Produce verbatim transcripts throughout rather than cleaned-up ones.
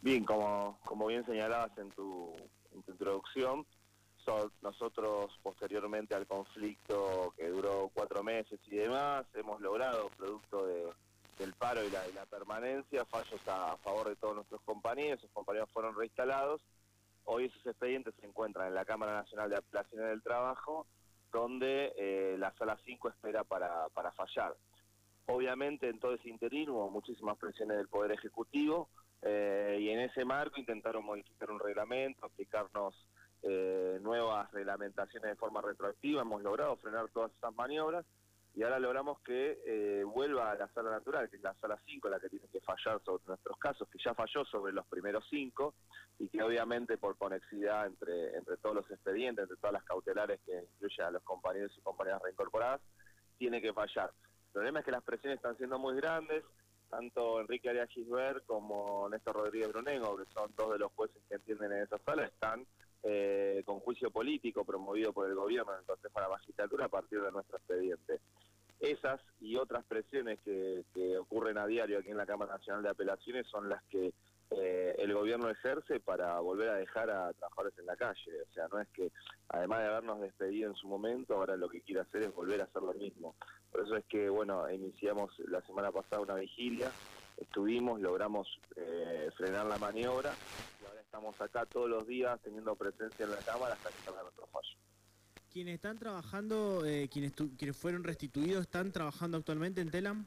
Bien, como, como bien señalabas en tu, en tu introducción, so, nosotros posteriormente al conflicto que duró cuatro meses y demás, hemos logrado, producto de, del paro y la, y la permanencia, fallos a, a favor de todos nuestros compañeros. Esos compañeros fueron reinstalados. Hoy esos expedientes se encuentran en la Cámara Nacional de Apelaciones del Trabajo, donde eh, la Sala cinco espera para, para fallar. Obviamente en todo ese interín hubo muchísimas presiones del Poder Ejecutivo, eh, y en ese marco intentaron modificar un reglamento, aplicarnos eh, nuevas reglamentaciones de forma retroactiva. Hemos logrado frenar todas esas maniobras y ahora logramos que eh, vuelva a la sala natural, que es la sala cinco, la que tiene que fallar sobre nuestros casos, que ya falló sobre los primeros cinco y que obviamente por conexidad entre, entre todos los expedientes, entre todas las cautelares que incluyen a los compañeros y compañeras reincorporadas, tiene que fallar. El problema es que las presiones están siendo muy grandes. Tanto Enrique Arias Gisbert como Néstor Rodríguez Brunego, que son dos de los jueces que entienden en esa sala, están eh, con juicio político promovido por el gobierno en el Consejo de la Magistratura a partir de nuestro expediente. Esas y otras presiones que, que ocurren a diario aquí en la Cámara Nacional de Apelaciones son las que eh, el gobierno ejerce para volver a dejar a trabajadores en la calle. O sea, no es que, además de habernos despedido en su momento, ahora lo que quiere hacer es volver a hacer lo mismo. Por eso es que, bueno, iniciamos la semana pasada una vigilia, estuvimos, logramos eh, frenar la maniobra y ahora estamos acá todos los días teniendo presencia en la Cámara hasta que salga nuestro fallo. ¿Quienes están trabajando, eh, quienes, tu, quienes fueron restituidos, están trabajando actualmente en Telam?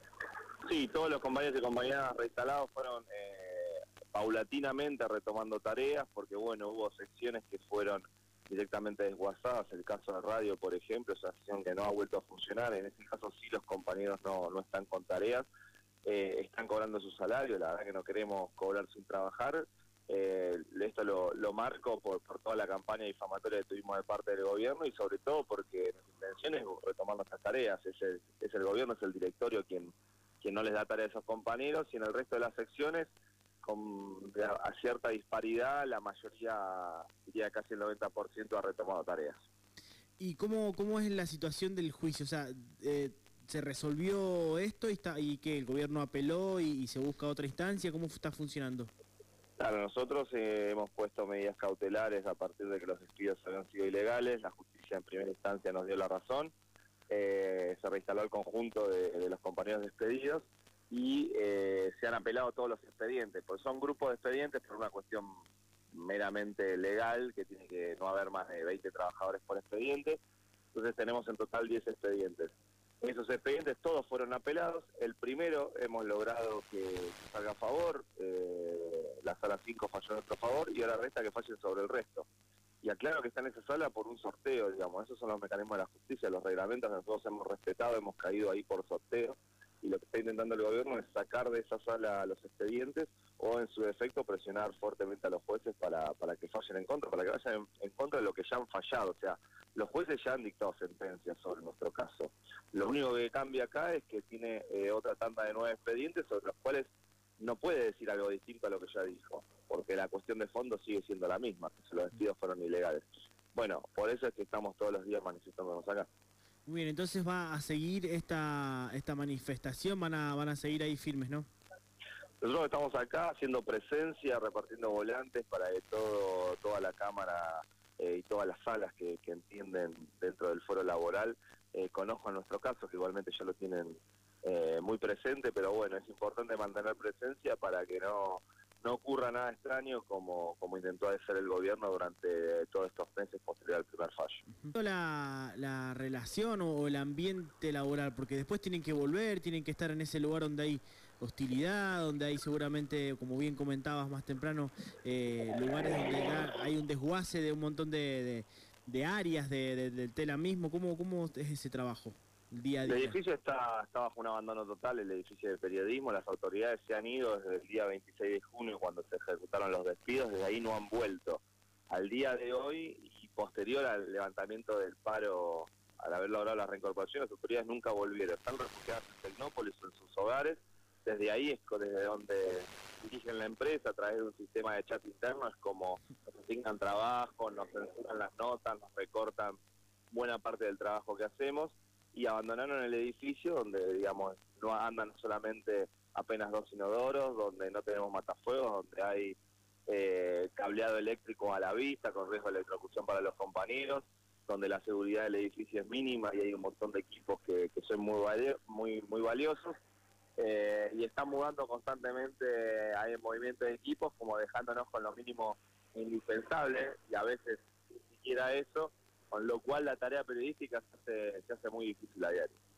Sí, todos los compañeros y compañeras reinstalados fueron eh, paulatinamente retomando tareas, porque bueno, hubo secciones que fueron directamente desguazadas. El caso de radio, por ejemplo, es una sección que no ha vuelto a funcionar. En ese caso sí los compañeros no, no están con tareas, eh, están cobrando su salario. La verdad que no queremos cobrar sin trabajar. Eh, esto lo, lo marco por, por toda la campaña difamatoria que tuvimos de parte del gobierno y sobre todo porque nuestra intención es retomar nuestras tareas. Es el, es el gobierno, es el directorio quien, quien no les da tarea a esos compañeros, y en el resto de las secciones, con a cierta disparidad, la mayoría, diría casi el noventa por ciento, ha retomado tareas. ¿Y cómo, cómo es la situación del juicio? O sea, eh, ¿se resolvió esto y, está, y que el gobierno apeló y, y se busca otra instancia? ¿Cómo está funcionando? Claro, nosotros eh, hemos puesto medidas cautelares a partir de que los despidos habían sido ilegales. La justicia en primera instancia nos dio la razón. Eh, se reinstaló el conjunto de, de los compañeros despedidos y eh, se han apelado todos los expedientes, pues son grupos de expedientes por una cuestión meramente legal, que tiene que no haber más de veinte trabajadores por expediente. Entonces tenemos en total diez expedientes. Esos expedientes todos fueron apelados. El primero hemos logrado que salga a favor, eh, la sala cinco falló a nuestro favor y ahora resta que fallen sobre el resto. Y aclaro que está en esa sala por un sorteo, digamos. Esos son los mecanismos de la justicia, los reglamentos que nosotros hemos respetado, hemos caído ahí por sorteo, y lo que está intentando el gobierno es sacar de esa sala los expedientes o en su defecto presionar fuertemente a los jueces para, para que fallen en contra, para que vayan en, en contra de lo que ya han fallado. O sea, los jueces ya han dictado sentencias sobre nuestro caso. Lo único que cambia acá es que tiene eh, otra tanda de nueve expedientes sobre los cuales no puede decir algo distinto a lo que ya dijo, porque la cuestión de fondo sigue siendo la misma, que los despidos fueron ilegales. Bueno, por eso es que estamos todos los días manifestándonos acá. Muy bien, entonces va a seguir esta esta manifestación, van a van a seguir ahí firmes, ¿no? Nosotros estamos acá haciendo presencia, repartiendo volantes para que todo toda la Cámara eh, y todas las salas que, que entienden dentro del foro laboral eh, conozcan nuestro caso, que igualmente ya lo tienen eh, muy presente, pero bueno, es importante mantener presencia para que no no ocurra nada extraño como, como intentó hacer el gobierno durante todos estos meses posterior al primer fallo. La, la relación o el ambiente laboral, porque después tienen que volver, tienen que estar en ese lugar donde hay hostilidad, donde hay seguramente, como bien comentabas más temprano, eh, lugares donde ya hay un desguace de un montón de, de, de áreas de, de, del Telam mismo. ¿Cómo, ¿Cómo es ese trabajo? Día a día. El edificio está, está bajo un abandono total, el edificio de periodismo. Las autoridades se han ido desde el día veintiséis de junio, cuando se ejecutaron los despidos. Desde ahí no han vuelto. Al día de hoy y posterior al levantamiento del paro, al haber logrado la reincorporación, las autoridades nunca volvieron. Están refugiadas en Tecnópolis o en sus hogares. Desde ahí es desde donde dirigen la empresa, a través de un sistema de chat interno. Es como nos asignan trabajo, nos censuran las notas, nos recortan buena parte del trabajo que hacemos. y abandonaron el edificio donde, digamos, no andan solamente apenas dos inodoros, donde no tenemos matafuegos, donde hay eh, cableado eléctrico a la vista con riesgo de electrocución para los compañeros, donde la seguridad del edificio es mínima y hay un montón de equipos que, que son muy, valio, muy, muy valiosos. Eh, y están mudando constantemente, hay movimiento de equipos, como dejándonos con lo mínimo indispensable, y a veces ni siquiera eso, con lo cual la tarea periodística se hace, se hace muy difícil a diario.